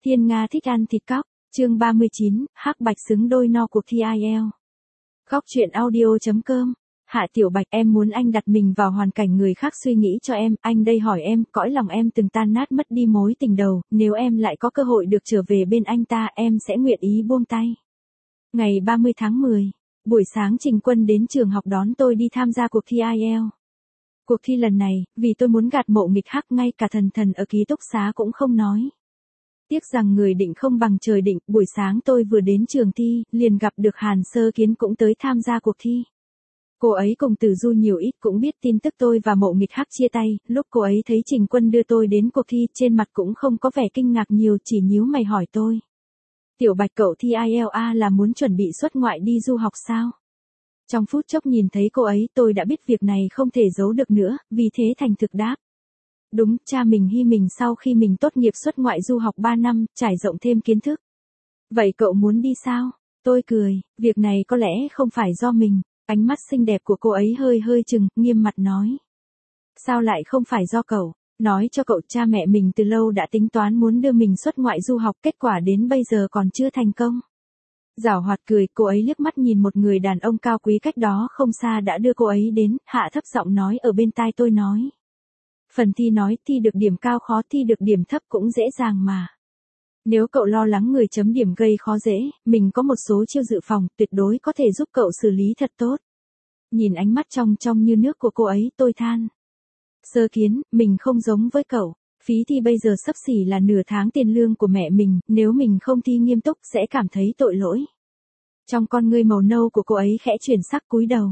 Thiên Nga thích ăn thịt cóc, chương 39, hắc bạch xứng đôi no cuộc thi IELTS. Góc truyện audio.com. Hạ Tiểu Bạch, em muốn anh đặt mình vào hoàn cảnh người khác suy nghĩ cho em, anh đây hỏi em, cõi lòng em từng tan nát mất đi mối tình đầu, nếu em lại có cơ hội được trở về bên anh ta, em sẽ nguyện ý buông tay. Ngày 30 tháng 10, buổi sáng Trình Quân đến trường học đón tôi đi tham gia cuộc thi IELTS. Cuộc thi lần này, vì tôi muốn gạt Mộ Nghịch Hắc, ngay cả thần ở ký túc xá cũng không nói. Tiếc rằng người định không bằng trời định, buổi sáng tôi vừa đến trường thi, liền gặp được Hàn Sơ Kiến cũng tới tham gia cuộc thi. Cô ấy cùng Từ Du nhiều ít cũng biết tin tức tôi và Mộ Nghịch Hắc chia tay, lúc cô ấy thấy Trình Quân đưa tôi đến cuộc thi, trên mặt cũng không có vẻ kinh ngạc nhiều, chỉ nhíu mày hỏi tôi. Tiểu Bạch, cậu thi IELTS là muốn chuẩn bị xuất ngoại đi du học sao? Trong phút chốc nhìn thấy cô ấy, tôi đã biết việc này không thể giấu được nữa, vì thế thành thực đáp. Đúng, cha mình hy mình sau khi mình tốt nghiệp xuất ngoại du học 3 năm, trải rộng thêm kiến thức. Vậy cậu muốn đi sao? Tôi cười, việc này có lẽ không phải do mình. Ánh mắt xinh đẹp của cô ấy hơi chừng, nghiêm mặt nói. Sao lại không phải do cậu? Nói cho cậu, cha mẹ mình từ lâu đã tính toán muốn đưa mình xuất ngoại du học, kết quả đến bây giờ còn chưa thành công. Giảo hoạt cười, cô ấy liếc mắt nhìn một người đàn ông cao quý cách đó không xa đã đưa cô ấy đến, hạ thấp giọng nói ở bên tai tôi nói. Phần thi nói, thi được điểm cao khó, thi được điểm thấp cũng dễ dàng mà. Nếu cậu lo lắng người chấm điểm gây khó dễ, mình có một số chiêu dự phòng, tuyệt đối có thể giúp cậu xử lý thật tốt. Nhìn ánh mắt trong như nước của cô ấy, tôi than. Sơ Kiến, mình không giống với cậu. Phí thi bây giờ xấp xỉ là nửa tháng tiền lương của mẹ mình, nếu mình không thi nghiêm túc sẽ cảm thấy tội lỗi. Trong con ngươi màu nâu của cô ấy khẽ chuyển sắc, cúi đầu.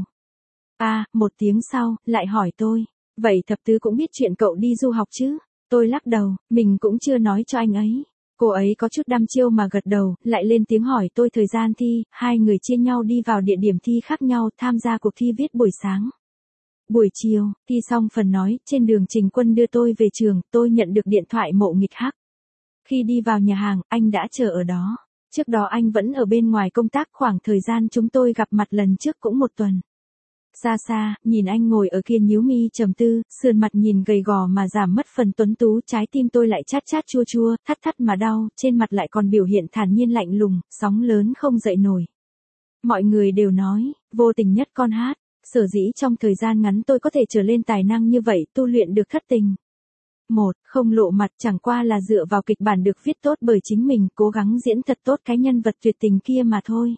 Một tiếng sau, lại hỏi tôi. Vậy thập tứ cũng biết chuyện cậu đi du học chứ? Tôi lắc đầu, mình cũng chưa nói cho anh ấy. Cô ấy có chút đăm chiêu mà gật đầu, lại lên tiếng hỏi tôi thời gian thi, hai người chia nhau đi vào địa điểm thi khác nhau, tham gia cuộc thi viết buổi sáng. Buổi chiều, thi xong phần nói, trên đường Trình Quân đưa tôi về trường, tôi nhận được điện thoại Mộ Nghịch Hắc. Khi đi vào nhà hàng, anh đã chờ ở đó. Trước đó anh vẫn ở bên ngoài công tác, khoảng thời gian chúng tôi gặp mặt lần trước cũng 1 tuần. Xa xa, nhìn anh ngồi ở kia nhíu mi trầm tư, sườn mặt nhìn gầy gò mà giảm mất phần tuấn tú, trái tim tôi lại chát chát chua chua, thắt mà đau, trên mặt lại còn biểu hiện thản nhiên lạnh lùng, sóng lớn không dậy nổi. Mọi người đều nói, vô tình nhất con hát, sở dĩ trong thời gian ngắn tôi có thể trở lên tài năng như vậy, tu luyện được thất tình. Không lộ mặt, chẳng qua là dựa vào kịch bản được viết tốt bởi chính mình, cố gắng diễn thật tốt cái nhân vật tuyệt tình kia mà thôi.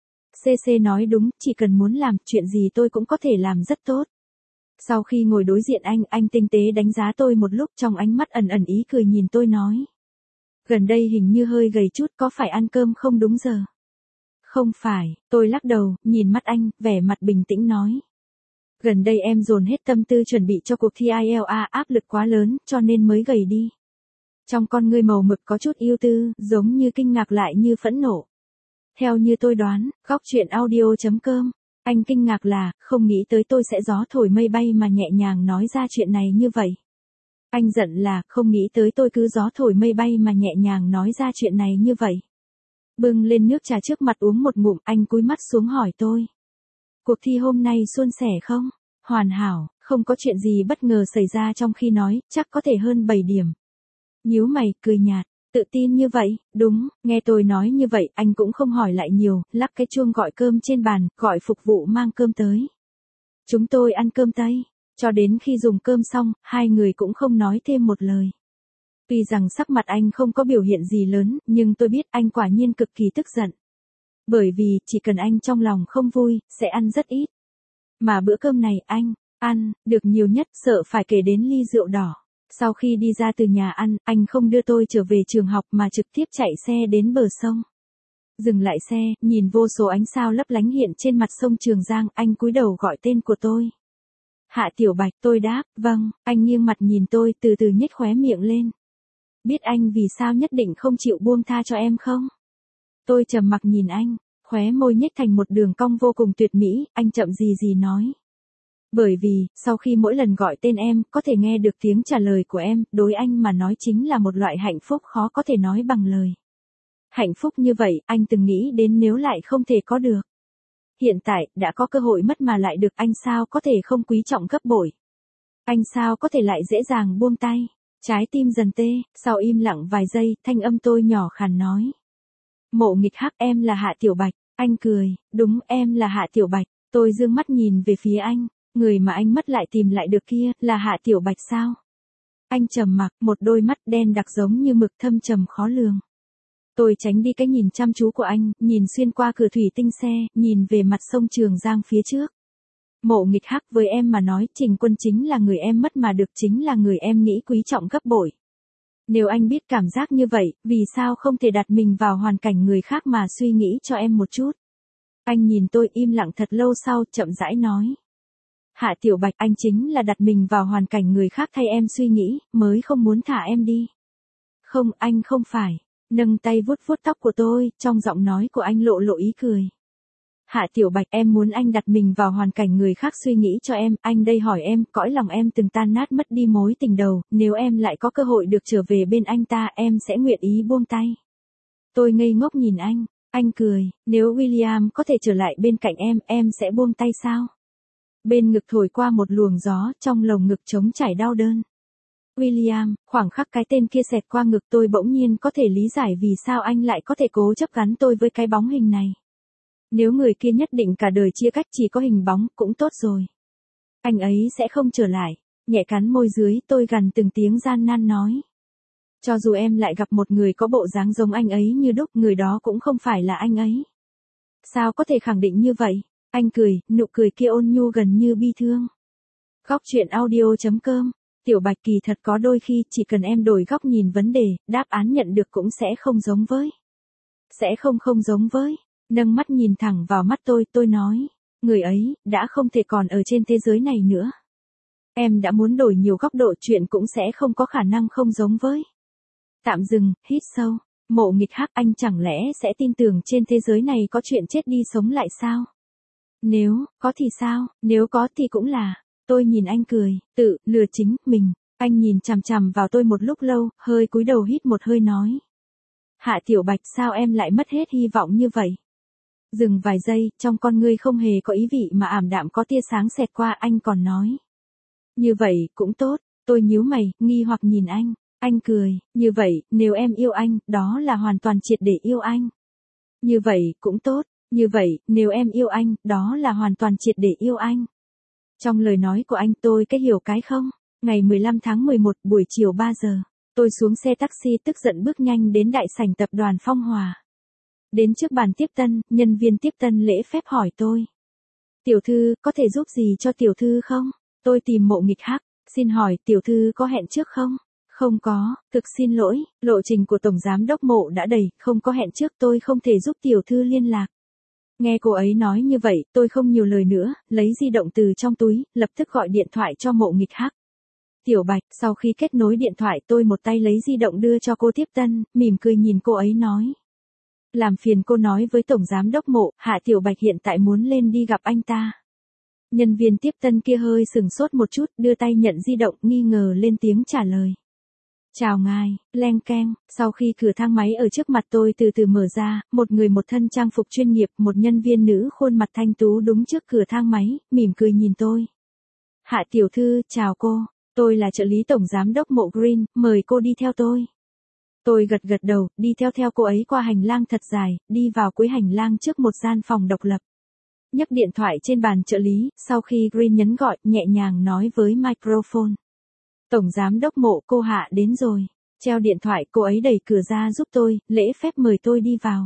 CC nói đúng, chỉ cần muốn làm, chuyện gì tôi cũng có thể làm rất tốt. Sau khi ngồi đối diện anh tinh tế đánh giá tôi một lúc, trong ánh mắt ẩn ý cười nhìn tôi nói. Gần đây hình như hơi gầy chút, có phải ăn cơm không đúng giờ? Không phải, tôi lắc đầu, nhìn mắt anh, vẻ mặt bình tĩnh nói. Gần đây em dồn hết tâm tư chuẩn bị cho cuộc thi IELTS, áp lực quá lớn, cho nên mới gầy đi. Trong con ngươi màu mực có chút ưu tư, giống như kinh ngạc lại như phẫn nộ. Theo như tôi đoán, góc truyện audio.com, anh kinh ngạc là, không nghĩ tới tôi sẽ gió thổi mây bay mà nhẹ nhàng nói ra chuyện này như vậy. Anh giận là, không nghĩ tới tôi cứ gió thổi mây bay mà nhẹ nhàng nói ra chuyện này như vậy. Bưng lên nước trà trước mặt uống một ngụm, anh cúi mắt xuống hỏi tôi. Cuộc thi hôm nay suôn sẻ không? Hoàn hảo, không có chuyện gì bất ngờ xảy ra trong khi nói, chắc có thể hơn 7 điểm. Nhíu mày, cười nhạt. Tự tin như vậy, đúng, nghe tôi nói như vậy, anh cũng không hỏi lại nhiều, lắc cái chuông gọi cơm trên bàn, gọi phục vụ mang cơm tới. Chúng tôi ăn cơm Tây, cho đến khi dùng cơm xong, hai người cũng không nói thêm một lời. Tuy rằng sắc mặt anh không có biểu hiện gì lớn, nhưng tôi biết anh quả nhiên cực kỳ tức giận. Bởi vì, chỉ cần anh trong lòng không vui, sẽ ăn rất ít. Mà bữa cơm này, anh ăn được nhiều nhất, sợ phải kể đến ly rượu đỏ. Sau khi đi ra từ nhà ăn, anh không đưa tôi trở về trường học mà trực tiếp chạy xe đến bờ sông. Dừng lại xe, nhìn vô số ánh sao lấp lánh hiện trên mặt sông Trường Giang, anh cúi đầu gọi tên của tôi. Hạ Tiểu Bạch, tôi đáp, vâng, anh nghiêng mặt nhìn tôi, từ từ nhếch khóe miệng lên. Biết anh vì sao nhất định không chịu buông tha cho em không? Tôi trầm mặc nhìn anh, khóe môi nhếch thành một đường cong vô cùng tuyệt mỹ, anh chậm gì nói. Bởi vì, sau khi mỗi lần gọi tên em, có thể nghe được tiếng trả lời của em, đối anh mà nói chính là một loại hạnh phúc khó có thể nói bằng lời. Hạnh phúc như vậy, anh từng nghĩ đến nếu lại không thể có được. Hiện tại, đã có cơ hội mất mà lại được, anh sao có thể không quý trọng gấp bội. Anh sao có thể lại dễ dàng buông tay. Trái tim dần tê, sau im lặng vài giây, thanh âm tôi nhỏ khàn nói. Mộ Nghịch Hắc, em là Hạ Tiểu Bạch. Anh cười, đúng, em là Hạ Tiểu Bạch. Tôi dương mắt nhìn về phía anh, người mà anh mất lại tìm lại được kia, là Hạ Tiểu Bạch sao? Anh trầm mặc, một đôi mắt đen đặc giống như mực thâm trầm khó lường. Tôi tránh đi cái nhìn chăm chú của anh, nhìn xuyên qua cửa thủy tinh xe, nhìn về mặt sông Trường Giang phía trước. Mộ Nghịch Hắc, với em mà nói, Trình Quân chính là người em mất mà được, chính là người em nghĩ quý trọng gấp bội. Nếu anh biết cảm giác như vậy, vì sao không thể đặt mình vào hoàn cảnh người khác mà suy nghĩ cho em một chút? Anh nhìn tôi im lặng thật lâu sau, chậm rãi nói. Hạ Tiểu Bạch, anh chính là đặt mình vào hoàn cảnh người khác thay em suy nghĩ, mới không muốn thả em đi. Không, anh không phải. Nâng tay vuốt vuốt tóc của tôi, trong giọng nói của anh lộ lộ ý cười. Hạ Tiểu Bạch, em muốn anh đặt mình vào hoàn cảnh người khác suy nghĩ cho em, anh đây hỏi em, cõi lòng em từng tan nát mất đi mối tình đầu, nếu em lại có cơ hội được trở về bên anh ta, em sẽ nguyện ý buông tay. Tôi ngây ngốc nhìn anh cười, nếu William có thể trở lại bên cạnh em sẽ buông tay sao? Bên ngực thổi qua một luồng gió, trong lồng ngực trống trải đau đớn. William, khoảng khắc cái tên kia xẹt qua ngực tôi bỗng nhiên có thể lý giải vì sao anh lại có thể cố chấp gắn tôi với cái bóng hình này. Nếu người kia nhất định cả đời chia cách chỉ có hình bóng, cũng tốt rồi. Anh ấy sẽ không trở lại. Nhẹ cắn môi dưới, tôi gằn từng tiếng gian nan nói. Cho dù em lại gặp một người có bộ dáng giống anh ấy như đúc, người đó cũng không phải là anh ấy. Sao có thể khẳng định như vậy? Anh cười, nụ cười kia ôn nhu gần như bi thương. Góc truyện audio.com. Tiểu Bạch, kỳ thật có đôi khi chỉ cần em đổi góc nhìn vấn đề, đáp án nhận được cũng sẽ không giống với. Sẽ không giống với. Nâng mắt nhìn thẳng vào mắt tôi nói. Người ấy, đã không thể còn ở trên thế giới này nữa. Em đã muốn đổi nhiều góc độ, chuyện cũng sẽ không có khả năng không giống với. Tạm dừng, hít sâu. Mộ Nghịch Hắc, anh chẳng lẽ sẽ tin tưởng trên thế giới này có chuyện chết đi sống lại sao? Nếu có thì sao, nếu có thì cũng là. Tôi nhìn anh cười, tự lừa chính mình. Anh nhìn chằm chằm vào tôi một lúc lâu, hơi cúi đầu hít một hơi nói. Hạ Tiểu Bạch, sao em lại mất hết hy vọng như vậy? Dừng vài giây, trong con ngươi không hề có ý vị mà ảm đạm có tia sáng xẹt qua, anh còn nói. Như vậy, cũng tốt. Tôi nhíu mày, nghi hoặc nhìn anh. Anh cười, như vậy, nếu em yêu anh, đó là hoàn toàn triệt để yêu anh. Như vậy, cũng tốt. Như vậy, nếu em yêu anh, đó là hoàn toàn triệt để yêu anh. Trong lời nói của anh tôi cái hiểu cái không. Ngày 15 tháng 11, buổi chiều 3 giờ. Tôi xuống xe taxi tức giận bước nhanh đến đại sảnh tập đoàn Phong Hòa. Đến trước bàn tiếp tân, nhân viên tiếp tân lễ phép hỏi tôi. Tiểu thư, có thể giúp gì cho tiểu thư không? Tôi tìm Mộ Nghịch Hắc. Xin hỏi, tiểu thư có hẹn trước không? Không có, thực xin lỗi, lộ trình của Tổng Giám Đốc Mộ đã đầy, không có hẹn trước, tôi không thể giúp tiểu thư liên lạc. Nghe cô ấy nói như vậy, tôi không nhiều lời nữa, lấy di động từ trong túi, lập tức gọi điện thoại cho Mộ Nghịch Hắc. Tiểu Bạch, sau khi kết nối điện thoại tôi một tay lấy di động đưa cho cô tiếp tân, mỉm cười nhìn cô ấy nói. Làm phiền cô nói với Tổng Giám Đốc Mộ, Hạ Tiểu Bạch hiện tại muốn lên đi gặp anh ta. Nhân viên tiếp tân kia hơi sừng sốt một chút, đưa tay nhận di động, nghi ngờ lên tiếng trả lời. Chào ngài, leng keng, sau khi cửa thang máy ở trước mặt tôi từ từ mở ra, một người một thân trang phục chuyên nghiệp, một nhân viên nữ khuôn mặt thanh tú đúng trước cửa thang máy, mỉm cười nhìn tôi. Hạ tiểu thư, chào cô, tôi là trợ lý Tổng Giám Đốc Mộ Green, mời cô đi theo tôi. Tôi gật gật đầu, đi theo cô ấy qua hành lang thật dài, đi vào cuối hành lang trước một gian phòng độc lập. Nhấc điện thoại trên bàn trợ lý, sau khi Green nhấn gọi, nhẹ nhàng nói với microphone. Tổng Giám Đốc Mộ, cô Hạ đến rồi. Treo điện thoại, cô ấy đẩy cửa ra giúp tôi, lễ phép mời tôi đi vào.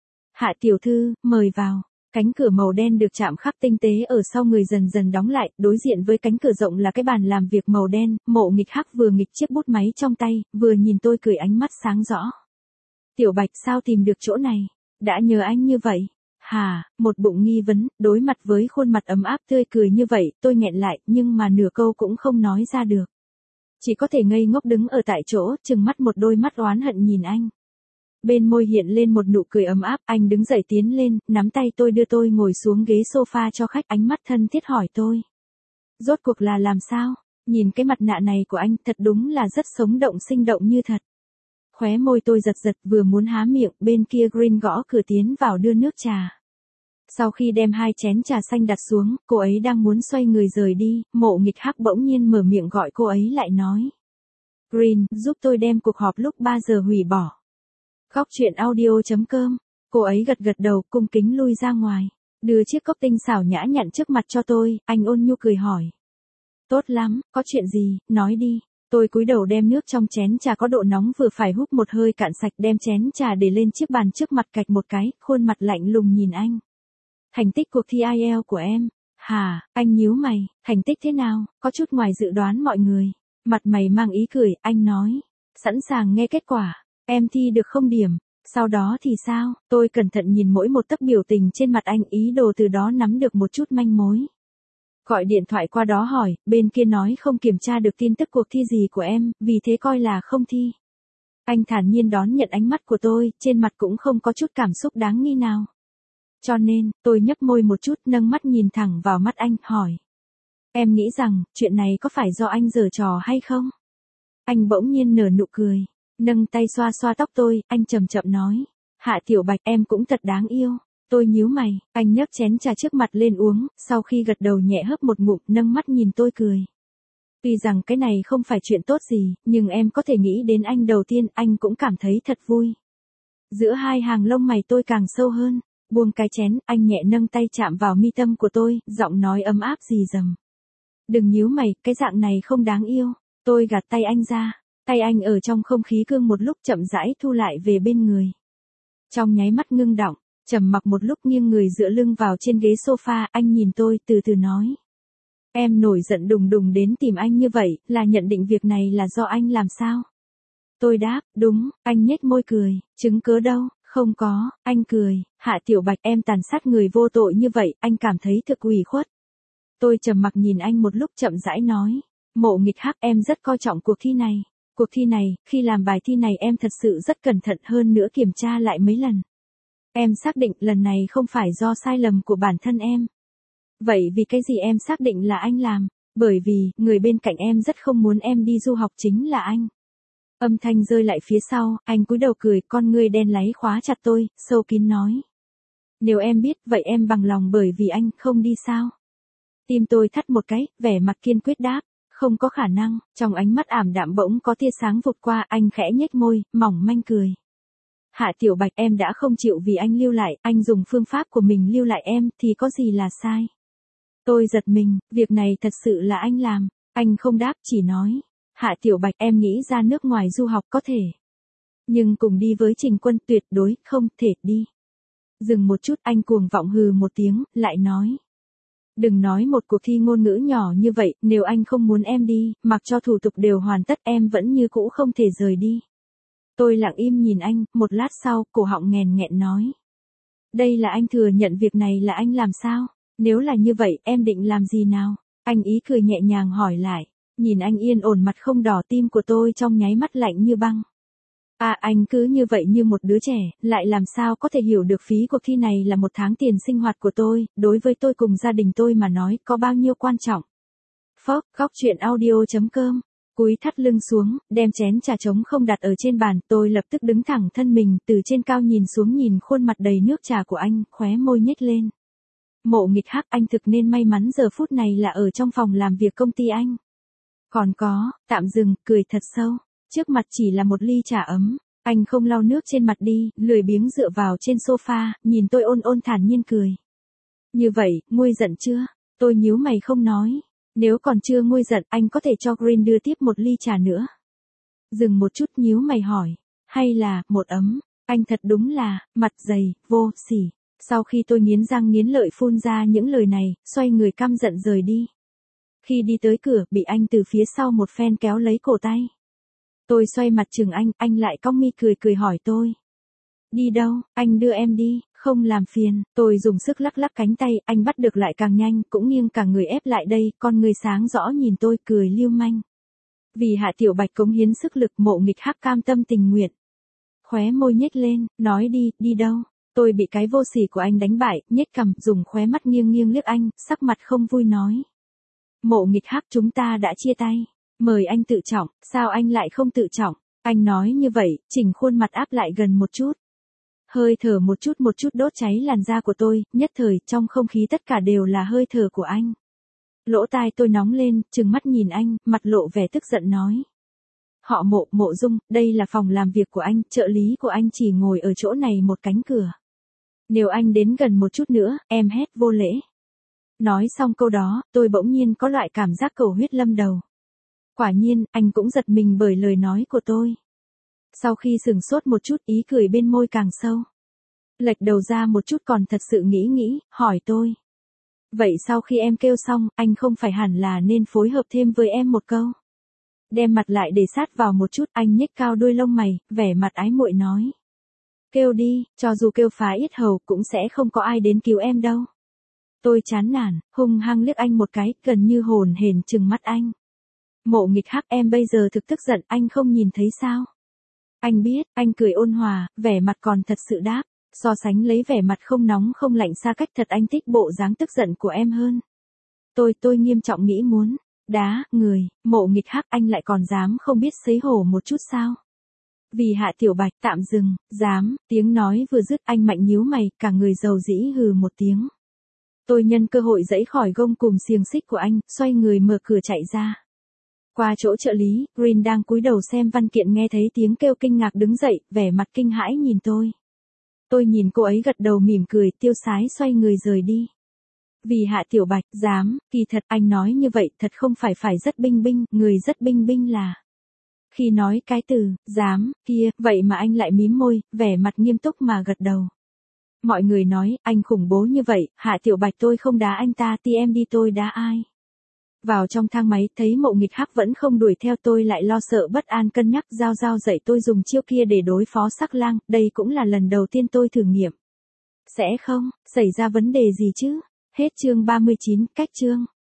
Hạ tiểu thư, mời vào. Cánh cửa màu đen được chạm khắc tinh tế ở sau người dần dần đóng lại, đối diện với cánh cửa rộng là cái bàn làm việc màu đen, Mộ Nghịch Hắc vừa nghịch chiếc bút máy trong tay, vừa nhìn tôi cười ánh mắt sáng rõ. Tiểu Bạch, sao tìm được chỗ này? Đã nhờ anh như vậy. Hà, một bụng nghi vấn, đối mặt với khuôn mặt ấm áp tươi cười như vậy, tôi nghẹn lại, nhưng mà nửa câu cũng không nói ra được. Chỉ có thể ngây ngốc đứng ở tại chỗ, trừng mắt một đôi mắt oán hận nhìn anh. Bên môi hiện lên một nụ cười ấm áp, anh đứng dậy tiến lên, nắm tay tôi đưa tôi ngồi xuống ghế sofa cho khách, ánh mắt thân thiết hỏi tôi. Rốt cuộc là làm sao? Nhìn cái mặt nạ này của anh thật đúng là rất sống động sinh động như thật. Khóe môi tôi giật giật vừa muốn há miệng, bên kia Green gõ cửa tiến vào đưa nước trà. Sau khi đem 2 chén trà xanh đặt xuống, cô ấy đang muốn xoay người rời đi, Mộ Nghịch Hắc bỗng nhiên mở miệng gọi cô ấy lại nói. Green, giúp tôi đem cuộc họp lúc 3 giờ hủy bỏ. Góc chuyện audio.com. Cô ấy gật gật đầu, cung kính lui ra ngoài. Đưa chiếc cốc tinh xảo nhã nhặn trước mặt cho tôi, anh ôn nhu cười hỏi. Tốt lắm, có chuyện gì, nói đi. Tôi cúi đầu đem nước trong chén trà có độ nóng vừa phải húp một hơi cạn sạch, đem chén trà để lên chiếc bàn trước mặt cạch một cái, khuôn mặt lạnh lùng nhìn anh. Thành tích cuộc thi IELTS của em. Hả, anh nhíu mày, thành tích thế nào, có chút ngoài dự đoán mọi người. Mặt mày mang ý cười, anh nói. Sẵn sàng nghe kết quả, em thi được 0 điểm. Sau đó thì sao, tôi cẩn thận nhìn mỗi một tấc biểu tình trên mặt anh, ý đồ từ đó nắm được một chút manh mối. Gọi điện thoại qua đó hỏi, bên kia nói không kiểm tra được tin tức cuộc thi gì của em, vì thế coi là không thi. Anh thản nhiên đón nhận ánh mắt của tôi, trên mặt cũng không có chút cảm xúc đáng nghi nào. Cho nên, tôi nhấp môi một chút, nâng mắt nhìn thẳng vào mắt anh, hỏi. Em nghĩ rằng, chuyện này có phải do anh giở trò hay không? Anh bỗng nhiên nở nụ cười, nâng tay xoa xoa tóc tôi, anh chậm chậm nói. Hạ Tiểu Bạch, em cũng thật đáng yêu. Tôi nhíu mày, anh nhấc chén trà trước mặt lên uống, sau khi gật đầu nhẹ hớp một ngụm, nâng mắt nhìn tôi cười. Tuy rằng cái này không phải chuyện tốt gì, nhưng em có thể nghĩ đến anh đầu tiên, anh cũng cảm thấy thật vui. Giữa hai hàng lông mày tôi càng sâu hơn, buông cái chén, anh nhẹ nâng tay chạm vào mi tâm của tôi, giọng nói ấm áp rì rầm. Đừng nhíu mày, cái dạng này không đáng yêu. Tôi gạt tay anh ra, tay anh ở trong không khí cương một lúc chậm rãi thu lại về bên người. Trong nháy mắt ngưng đọng, trầm mặc một lúc nghiêng người dựa lưng vào trên ghế sofa, anh nhìn tôi, từ từ nói. Em nổi giận đùng đùng đến tìm anh như vậy, là nhận định việc này là do anh làm sao? Tôi đáp, đúng, anh nhếch môi cười, chứng cớ đâu, không có, anh cười, Hạ Tiểu Bạch, em tàn sát người vô tội như vậy, anh cảm thấy thực ủy khuất. Tôi trầm mặc nhìn anh một lúc chậm rãi nói. Mộ Nghịch Hắc, em rất coi trọng cuộc thi này. Cuộc thi này, khi làm bài thi này em thật sự rất cẩn thận, hơn nữa kiểm tra lại mấy lần. Em xác định lần này không phải do sai lầm của bản thân em. Vậy vì cái gì em xác định là anh làm? Bởi vì, người bên cạnh em rất không muốn em đi du học chính là anh. Âm thanh rơi lại phía sau, anh cúi đầu cười, con ngươi đen láy khóa chặt tôi, sâu kín nói. Nếu em biết, vậy em bằng lòng bởi vì anh không đi sao? Tim tôi thắt một cái, vẻ mặt kiên quyết đáp. Không có khả năng, trong ánh mắt ảm đạm bỗng có tia sáng vụt qua, anh khẽ nhếch môi, mỏng manh cười. Hạ Tiểu Bạch, em đã không chịu vì anh lưu lại, anh dùng phương pháp của mình lưu lại em, thì có gì là sai? Tôi giật mình, việc này thật sự là anh làm. Anh không đáp, chỉ nói. Hạ Tiểu Bạch, em nghĩ ra nước ngoài du học có thể. Nhưng cùng đi với Trình Quân tuyệt đối không thể đi. Dừng một chút, anh cuồng vọng hừ một tiếng, lại nói. Đừng nói một cuộc thi ngôn ngữ nhỏ như vậy, nếu anh không muốn em đi, mặc cho thủ tục đều hoàn tất em vẫn như cũ không thể rời đi. Tôi lặng im nhìn anh, một lát sau, cổ họng nghẹn nghẹn nói. Đây là anh thừa nhận việc này là anh làm sao? Nếu là như vậy, em định làm gì nào? Anh ý cười nhẹ nhàng hỏi lại. Nhìn anh yên ổn mặt không đỏ, tim của tôi trong nháy mắt lạnh như băng. À, anh cứ như vậy như một đứa trẻ, lại làm sao có thể hiểu được phí cuộc thi này là 1 tháng tiền sinh hoạt của tôi, đối với tôi cùng gia đình tôi mà nói có bao nhiêu quan trọng. Phốc, góc chuyện audio.com. Cúi thắt lưng xuống, đem chén trà trống không đặt ở trên bàn, tôi lập tức đứng thẳng thân mình, từ trên cao nhìn xuống, nhìn khuôn mặt đầy nước trà của anh, khóe môi nhếch lên. Mộ Nghịch Hắc, anh thực nên may mắn giờ phút này là ở trong phòng làm việc công ty anh. Còn có, tạm dừng, cười thật sâu. Trước mặt chỉ là một ly trà ấm, anh không lau nước trên mặt đi, lười biếng dựa vào trên sofa, nhìn tôi ôn ôn thản nhiên cười. Như vậy, nguôi giận chưa? Tôi nhíu mày không nói. Nếu còn chưa nguôi giận, anh có thể cho Green đưa tiếp một ly trà nữa. Dừng một chút, nhíu mày hỏi. Hay là, một ấm? Anh thật đúng là, mặt dày, vô sỉ. Sau khi tôi nghiến răng nghiến lợi phun ra những lời này, xoay người căm giận rời đi. Khi đi tới cửa, bị anh từ phía sau một phen kéo lấy cổ tay. Tôi xoay mặt chừng anh lại cong mi cười cười hỏi tôi. Đi đâu, anh đưa em đi, không làm phiền. Tôi dùng sức lắc lắc cánh tay, anh bắt được lại càng nhanh, cũng nghiêng cả người ép lại đây, con người sáng rõ nhìn tôi cười lưu manh. Vì Hạ Tiểu Bạch cống hiến sức lực, Mộ Nghịch Hắc cam tâm tình nguyện. Khóe môi nhếch lên, nói đi, đi đâu. Tôi bị cái vô sỉ của anh đánh bại, nhếch cằm, dùng khóe mắt nghiêng nghiêng liếc anh, sắc mặt không vui nói. Mộ Nghịch Hắc, chúng ta đã chia tay. Mời anh tự trọng, sao anh lại không tự trọng? Anh nói như vậy, chỉnh khuôn mặt áp lại gần một chút. Hơi thở một chút đốt cháy làn da của tôi, nhất thời trong không khí tất cả đều là hơi thở của anh. Lỗ tai tôi nóng lên, trừng mắt nhìn anh, mặt lộ vẻ tức giận nói. Họ Mộ, Mộ Dung, đây là phòng làm việc của anh, trợ lý của anh chỉ ngồi ở chỗ này một cánh cửa. Nếu anh đến gần một chút nữa, em hét vô lễ. Nói xong câu đó, tôi bỗng nhiên có loại cảm giác cầu huyết lâm đầu. Quả nhiên, anh cũng giật mình bởi lời nói của tôi. Sau khi sửng sốt một chút, ý cười bên môi càng sâu. Lệch đầu ra một chút còn thật sự nghĩ, hỏi tôi. Vậy sau khi em kêu xong, anh không phải hẳn là nên phối hợp thêm với em một câu. Đem mặt lại để sát vào một chút, anh nhếch cao đuôi lông mày, vẻ mặt ái muội nói. Kêu đi, cho dù kêu phá yết hầu cũng sẽ không có ai đến cứu em đâu. Tôi chán nản, hung hăng liếc anh một cái, gần như hồn hển trừng mắt anh. Mộ Nghịch Hắc, em bây giờ thực tức giận, anh không nhìn thấy sao? Anh biết, anh cười ôn hòa, vẻ mặt còn thật sự đáp. So sánh lấy vẻ mặt không nóng không lạnh xa cách thật anh thích bộ dáng tức giận của em hơn. Tôi nghiêm trọng nghĩ muốn đá người. Mộ Nghịch Hắc, anh lại còn dám không biết xấu hổ một chút sao? Vì Hạ Tiểu Bạch tạm dừng, dám, tiếng nói vừa dứt anh mạnh nhíu mày, cả người dầu dĩ hừ một tiếng. Tôi nhân cơ hội giãy khỏi gông cùm xiềng xích của anh, xoay người mở cửa chạy ra. Qua chỗ trợ lý, Green đang cúi đầu xem văn kiện nghe thấy tiếng kêu kinh ngạc đứng dậy, vẻ mặt kinh hãi nhìn tôi. Tôi nhìn cô ấy gật đầu mỉm cười, tiêu sái xoay người rời đi. Vì Hạ Tiểu Bạch, dám, kỳ thật anh nói như vậy thật không phải rất binh binh, người rất binh binh là. Khi nói cái từ, dám, kia, vậy mà anh lại mím môi, vẻ mặt nghiêm túc mà gật đầu. Mọi người nói, anh khủng bố như vậy, Hạ Tiểu Bạch tôi không đá anh ta thì em đi tôi đá ai. Vào trong thang máy, thấy Mộ Nghịch Hắc vẫn không đuổi theo tôi lại lo sợ bất an cân nhắc Giao Giao dạy tôi dùng chiêu kia để đối phó Sắc Lang, đây cũng là lần đầu tiên tôi thử nghiệm. Sẽ không, xảy ra vấn đề gì chứ? Hết chương 39, cách chương.